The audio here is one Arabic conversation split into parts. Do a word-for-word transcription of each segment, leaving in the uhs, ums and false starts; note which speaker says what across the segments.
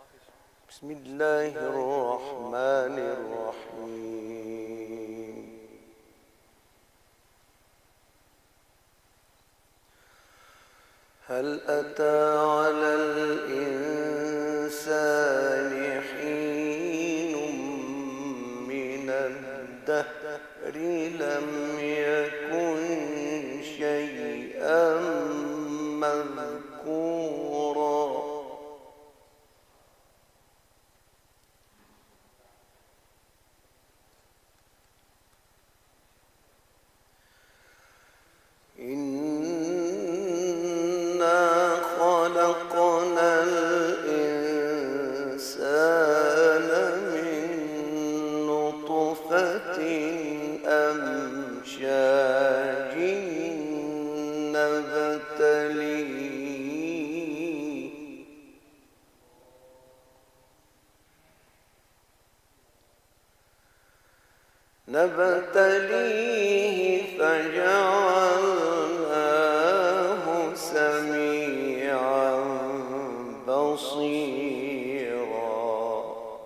Speaker 1: بسم الله الرحمن الرحيم. هل أتى على الإنسان حين من الدهر لم يكن شيئا مذكورا إنا خلقنا الإنسان من نطفة أمشاج نبتليه نبتليه فجعلناه سميعا بصيرا.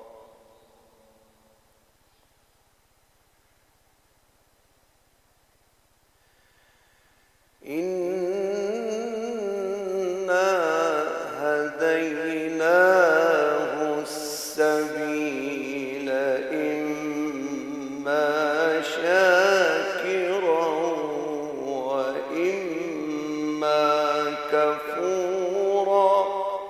Speaker 1: إنا هديناه السبيل إما شاكرا وإما كفورا.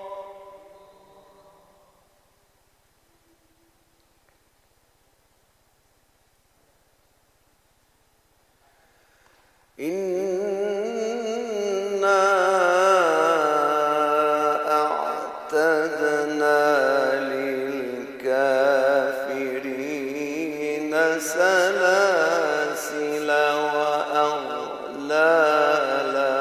Speaker 1: إنا أعتدنا للكافرين سلاسل وأغلالا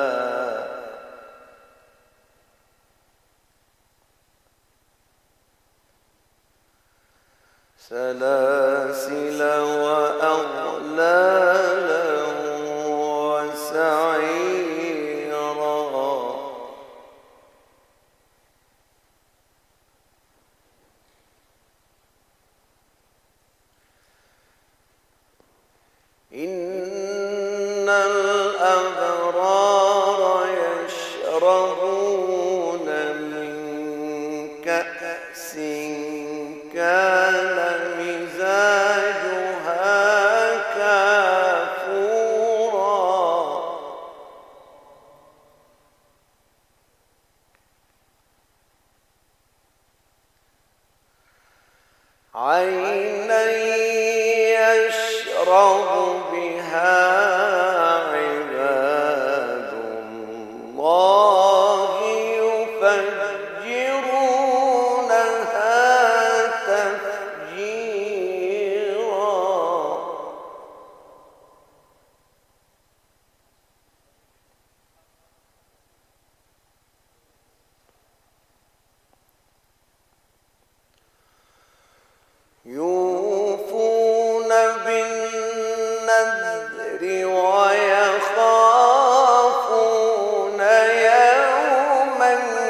Speaker 1: سلاسل وأغلالا وسعيرا. إن الأبرار يشربون من كأس كان مزاجها كافورا. عينا يشرب بها عباد الله يفجرونها تفجيرا. يوفون بالنذر ويخافون يوما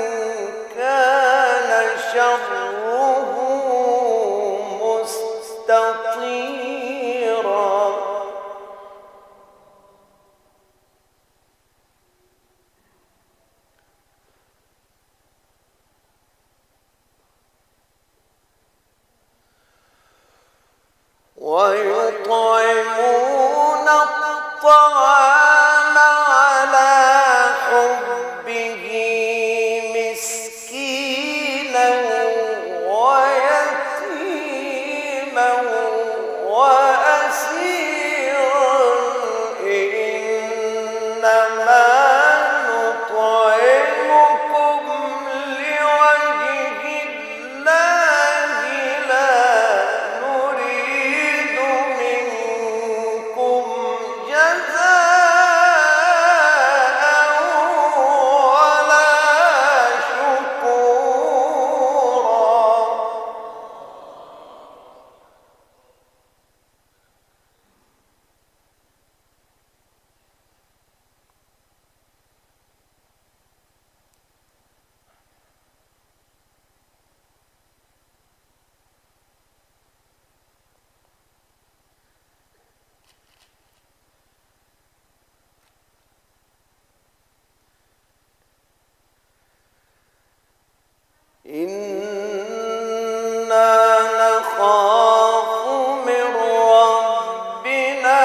Speaker 1: كان شره مستطيرا. ويطعمون الطعام على حبه مسكينا ويتيما وأسيرا. إنما نطعمكم لوجه الله لا نريد إنا نخاف من ربنا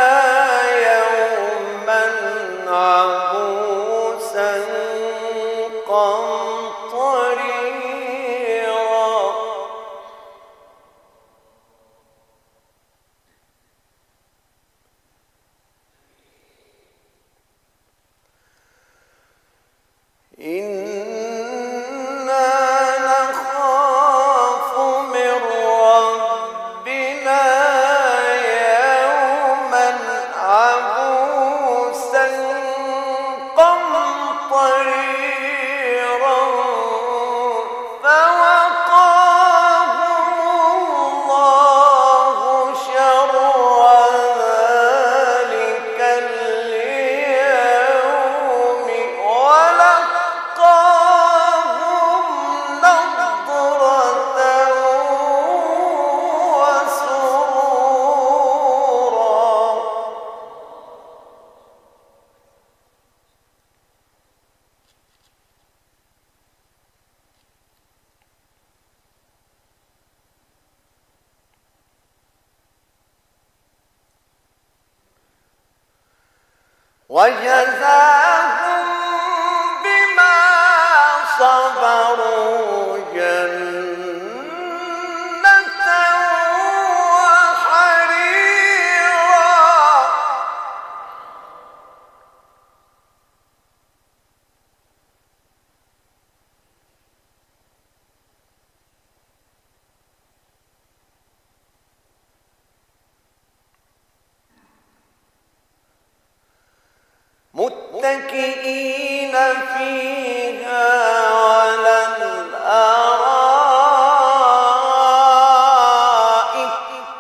Speaker 1: يوما عبوسا قمطريرا إنا نخاف من ربنا يوما عبوسا قمطريرا فوقاهم الله شر ذلك اليوم ولقاهم نضرة وسرورا وجزاهم بما صبروا جنة وحريرا متكئين فيها على الأرائك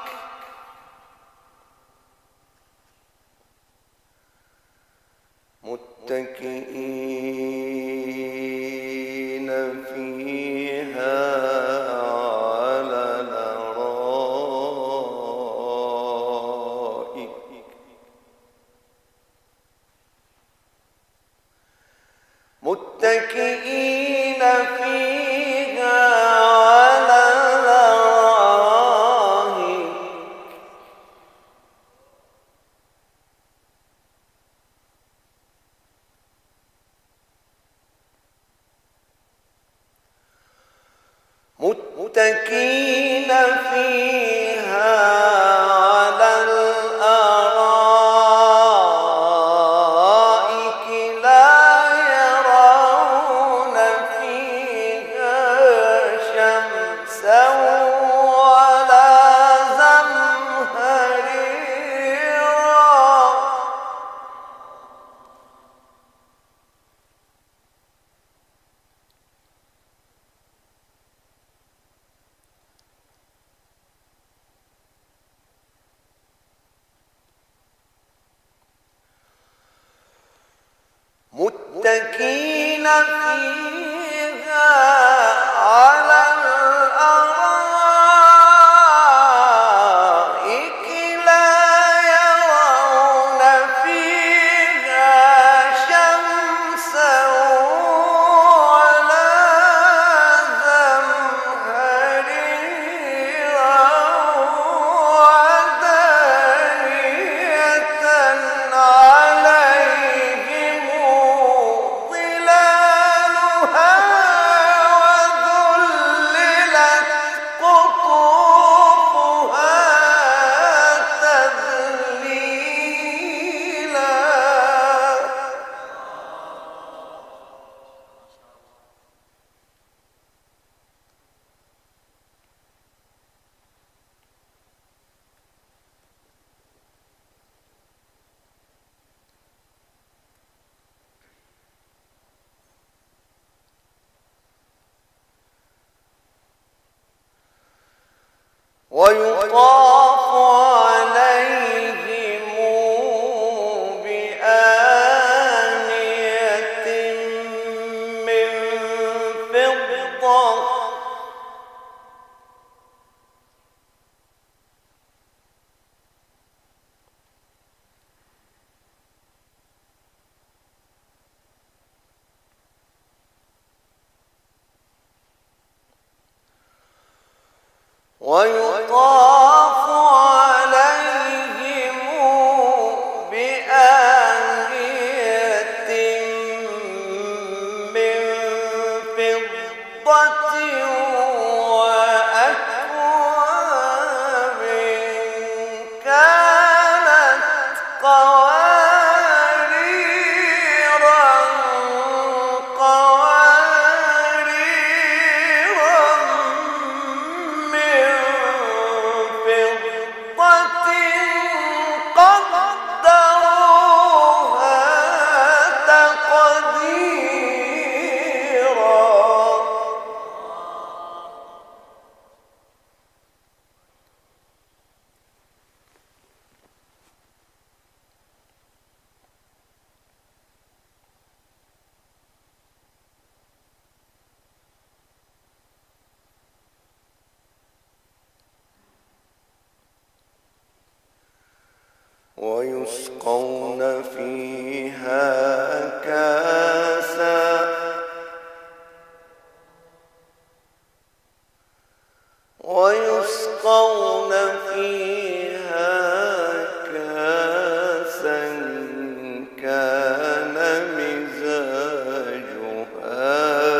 Speaker 1: متكئين فيها على الأرائك متكئين فيها على الأرائك متكئين فيها على الأرائك لا يرون فيها شمسا ولا زمهريرا متكئين فيها على الأرائك لا يرون فيها شمسا ولا زمهريرا ودانية عليهم ظلالها وذللت قطوفها تذليلا ويطاف عليهم بآنية من فضة ويطاف عليهم بآنية من فضة وأكواب كانت قواريرا قواريرا من فضة قدروها تقديرا. ويسقون فيها كاسا ويسقون فيها كاسا كان مزاجها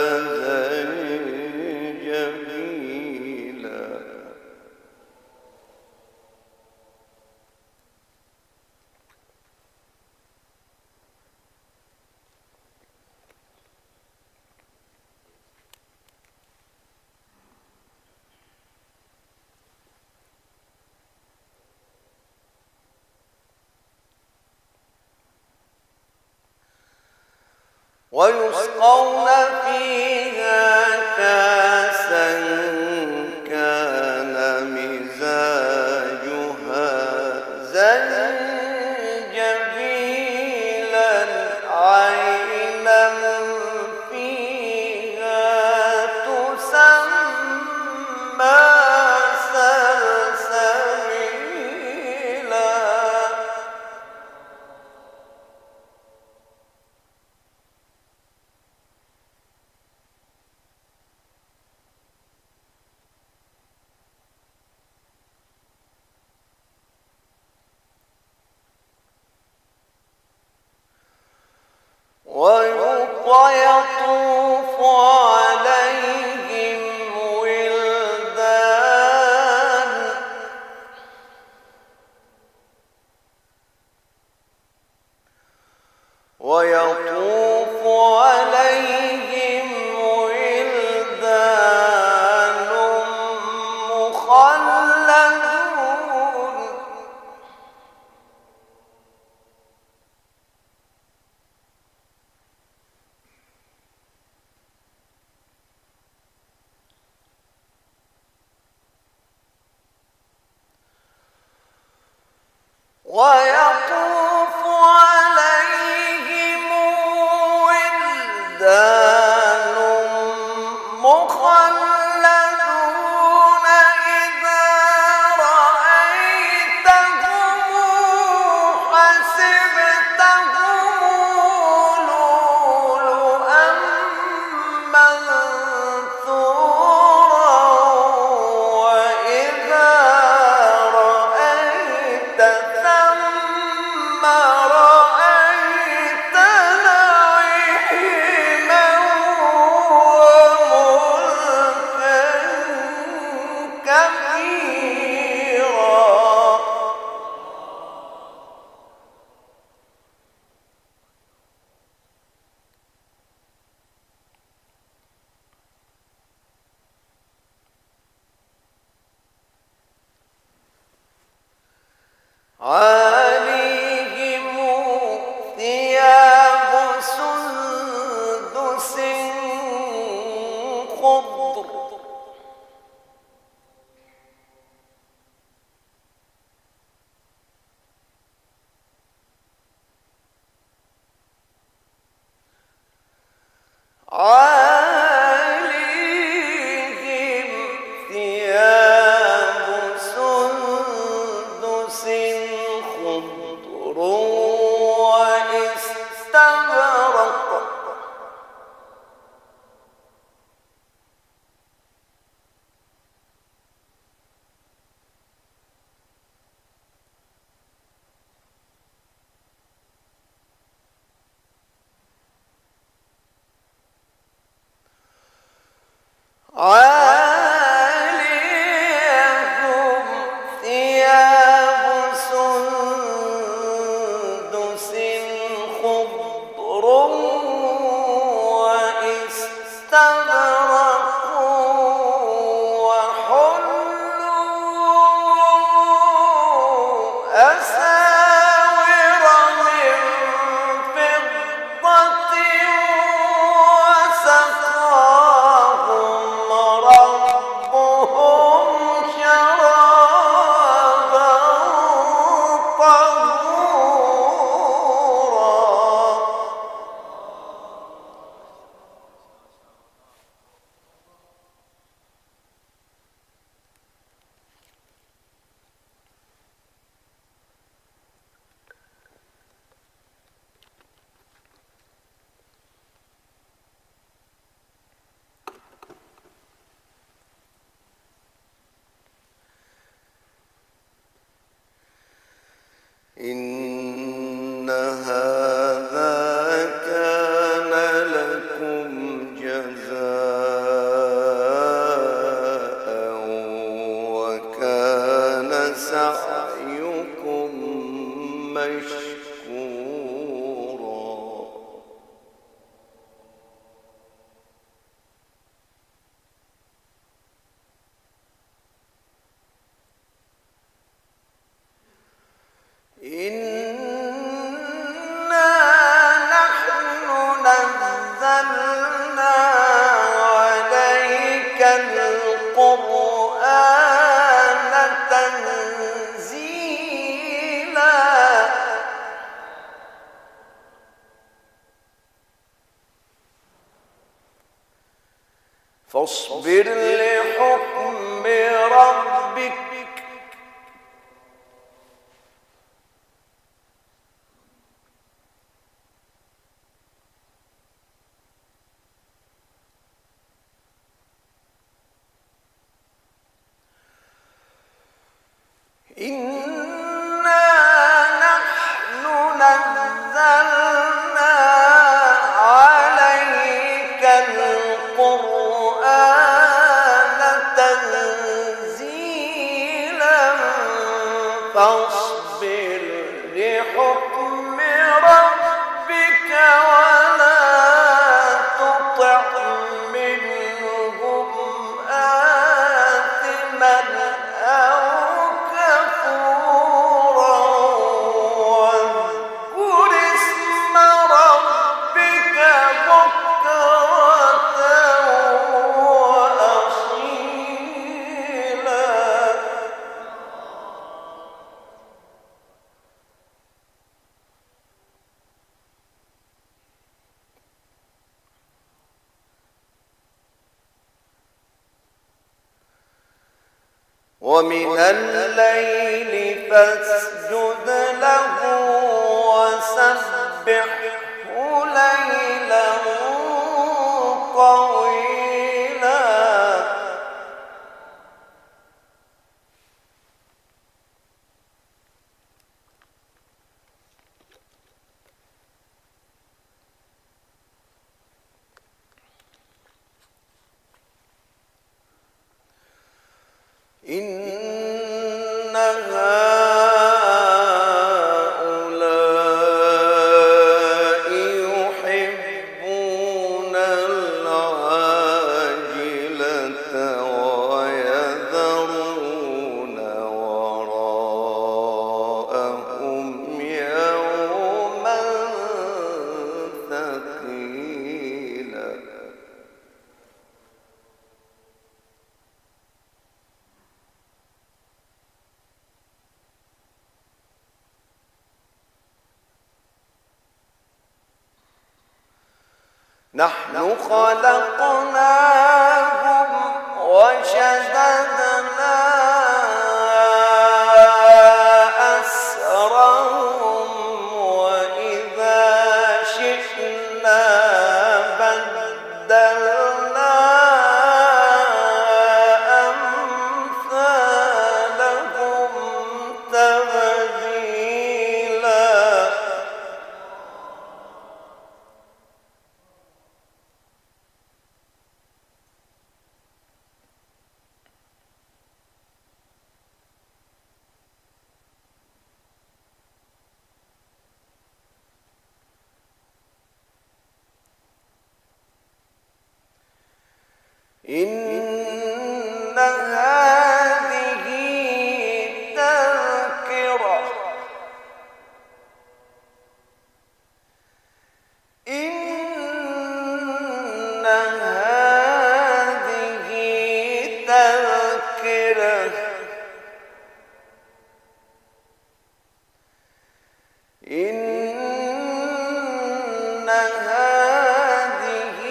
Speaker 1: زنجبيلا. ويسقون فيها كاسا كان مزاجها زنجبيلا عينا فيها تسمى سلسبيلا. ويطوف عليهم ولدان ويطوف عليهم ولدان مخلدون ويطوف عليهم ولدان مخلدون إذا رأيتهم حسبتهم لؤلؤا منثورا وإذا رأيت ثم رأيت نعيما وملكا كبيرا. عليهم ثياب سندس خضر عليهم ثياب سندس خضر واستبرق عاليهم ثياب سندس خضر واستبرق وحلوا أساور من فضة وسقاهم ربهم شرابا طهورا. إن هذا كان لكم جزاء وكان سعيكم مشكورا. إنا نحن نزلنا عليك القرآن تنزيلا. فاصبر لحكم ربك إنا نحن نزلنا عليك القرآن تنزيلا. فاصبر لحكم ربك ولا تطع منهم آثما أو كفورا واذكر اسم ربك بكرة وأصيلا. ومن الليل فاسجد له وسبحه ليلا طويلا. إن هؤلاء يحبون العاجلة ويذرون وراءهم يوما ثقيلا. نحن خلقناهم وشددنا أسرهم وإذا شئنا بدلنا أمثالهم تبديلا. إن هذه تذكرة إن هذه تذكرة إن هذه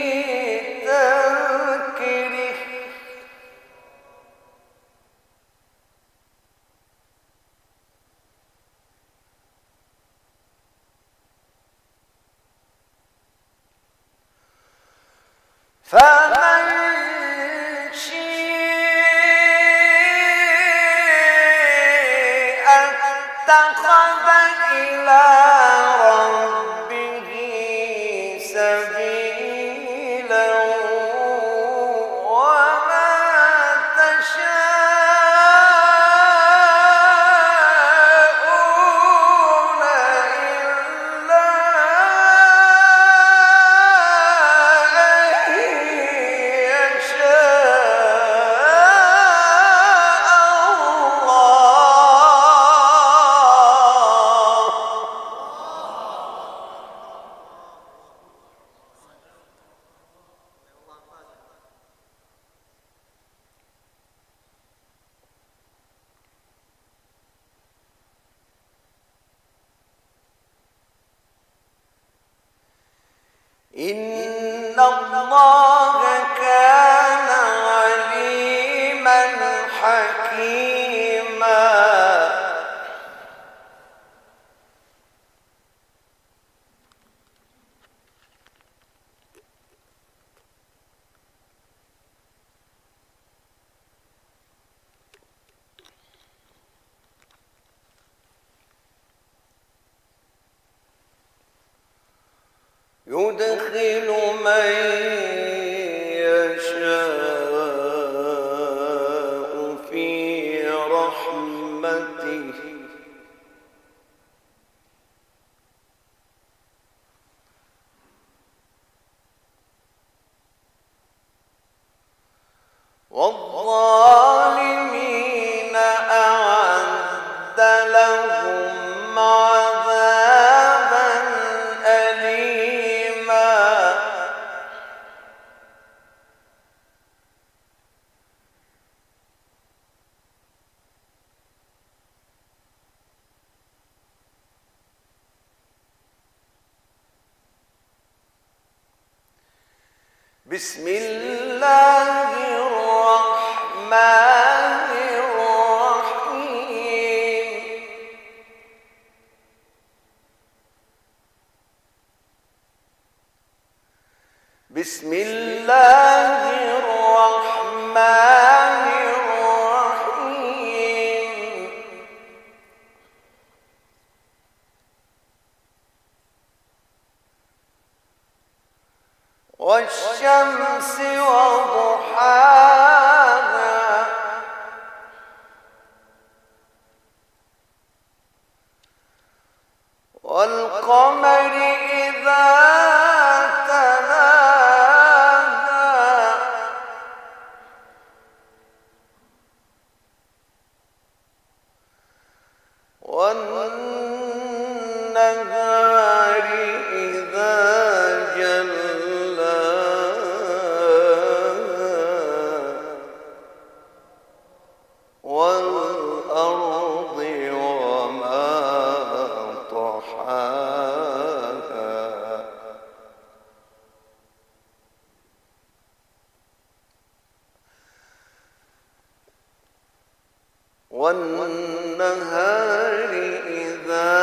Speaker 1: تذكرة فمن شاء اتخذ إلى ربه سبيلا وما تشاءون إلا أن إن الله كان عليما حكيما يدخل من يشاء في رحمته والظالمين أعد لهم عذابا أليما بسم الله الرحمن الرحيم بسم الله الرحمن الرحيم والشمس وضحاها والقمر إذا تلاها والنهار إذا والأرض وما طحاها والنهار إذا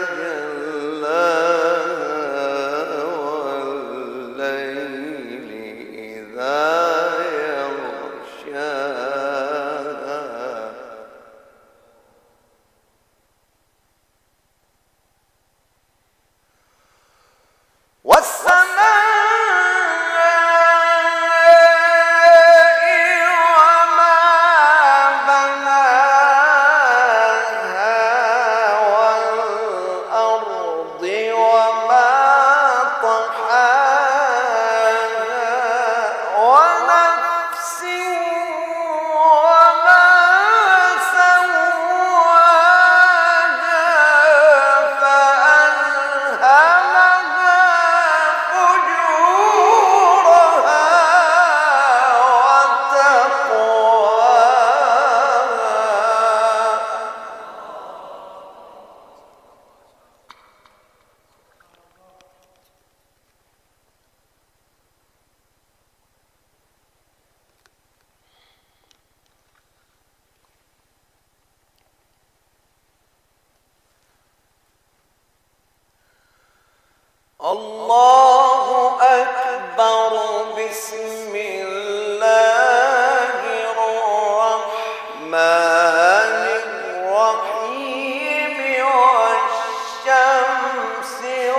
Speaker 1: جلاها والليل إذا يغشاها والسماء وما بناها الله أكبر. بسم الله الرحمن الرحيم. والشمس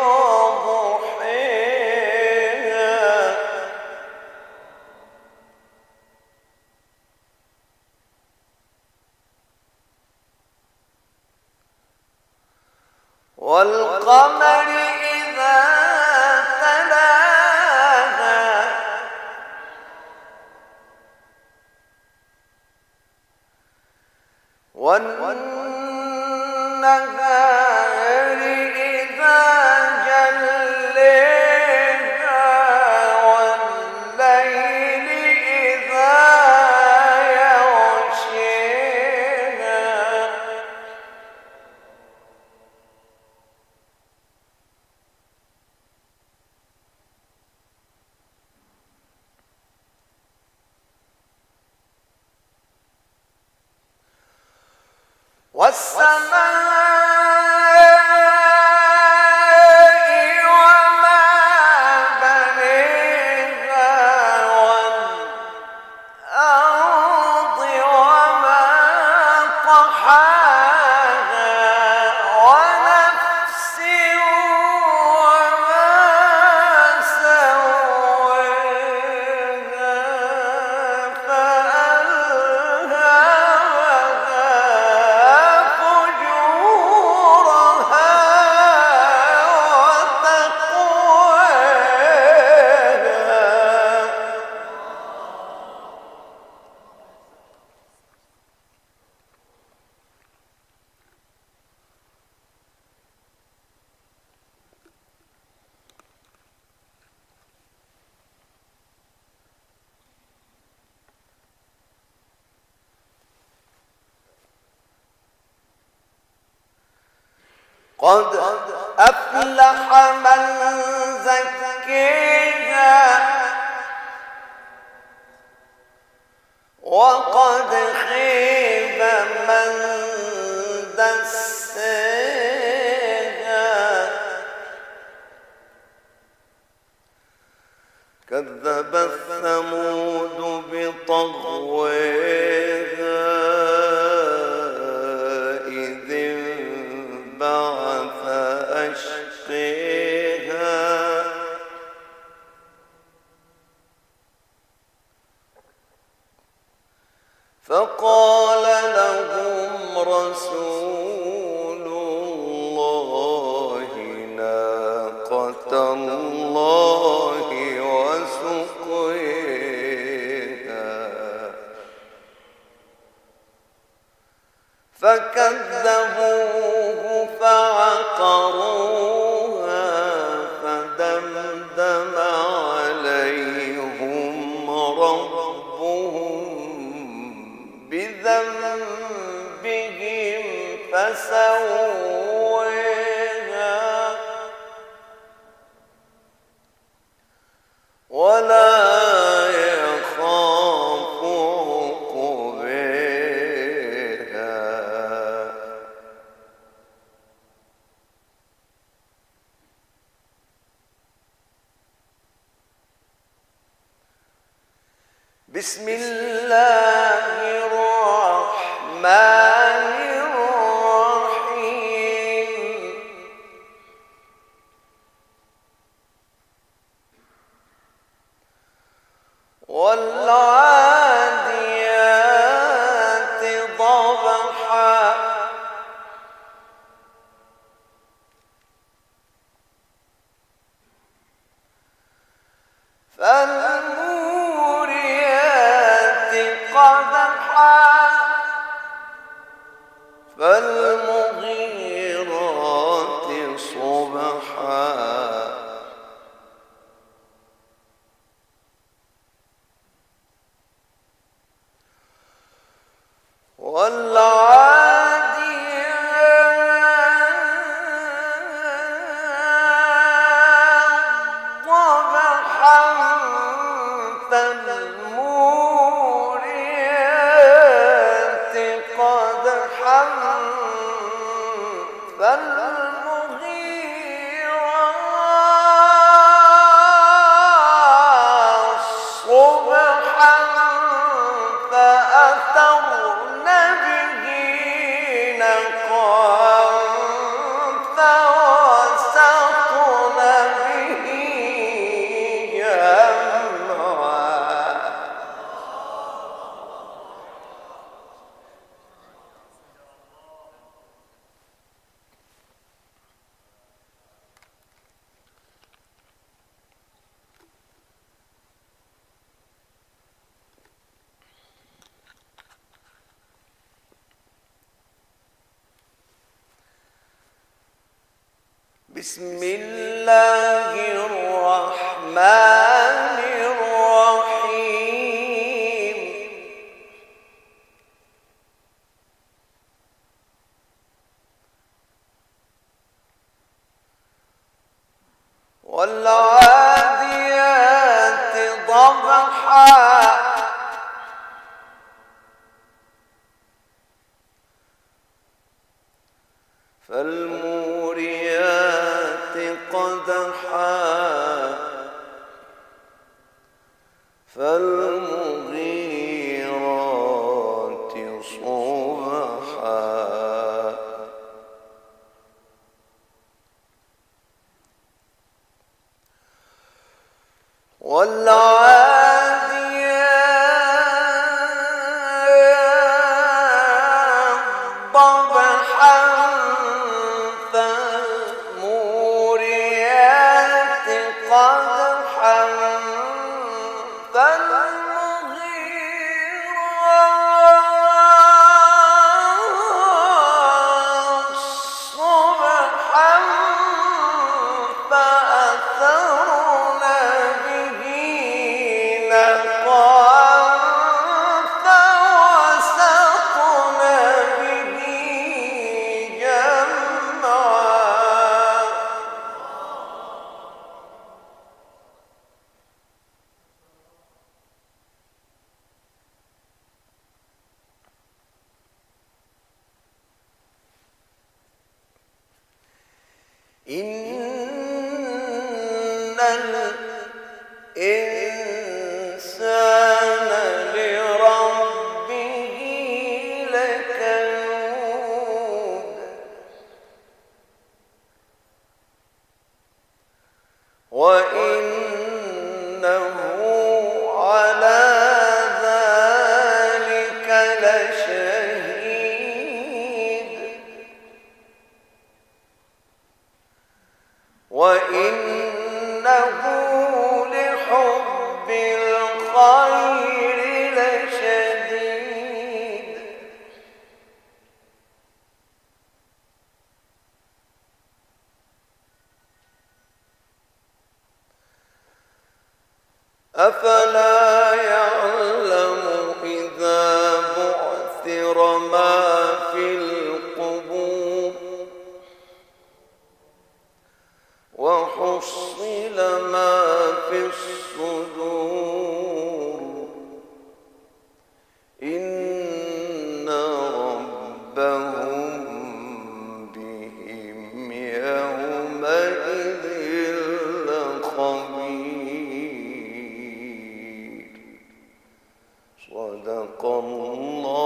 Speaker 1: وضحيها والقمر إذا تلاها والنهار إذا جليها والليل إذا يغشيها والسماء وما بنيها والأرض وما طحاها ونفس وما سواها قد أفلح من زكيها وقد خيب من دساها. كذبت ثمود بطغواها إذ انبعث أشقاها فقال لهم رسول الله ناقة الله وسقياها فكذبوه فعقروها فدمدم عليهم ربهم بذنبهم فسواها ولا يخاف عقباها. بسم الله الرحمن الرحيم. والعاديات ضبحا فالموريات قدحا فالمغيرات صبحا والعاديات ضبحا فالموريات قدحا فالمغيرات بسم الله الرحمن الرحيم والعاديات ضبحا فالموريات قدحا فالمغيرات صبحا والعاديات ضبحا فالموريات قدحا فالمغيرات صبحا فأثرن به نقعا فوسطن به جمعا إن الإنسان لربه لكنود وإنه على ذلك لشهيد وإنه لحب الخير لشديد أفلا يعلم إذا بعثر ما في القبور وحصل ما في الصدور إن ربهم بهم يومئذ لخبير صدق الله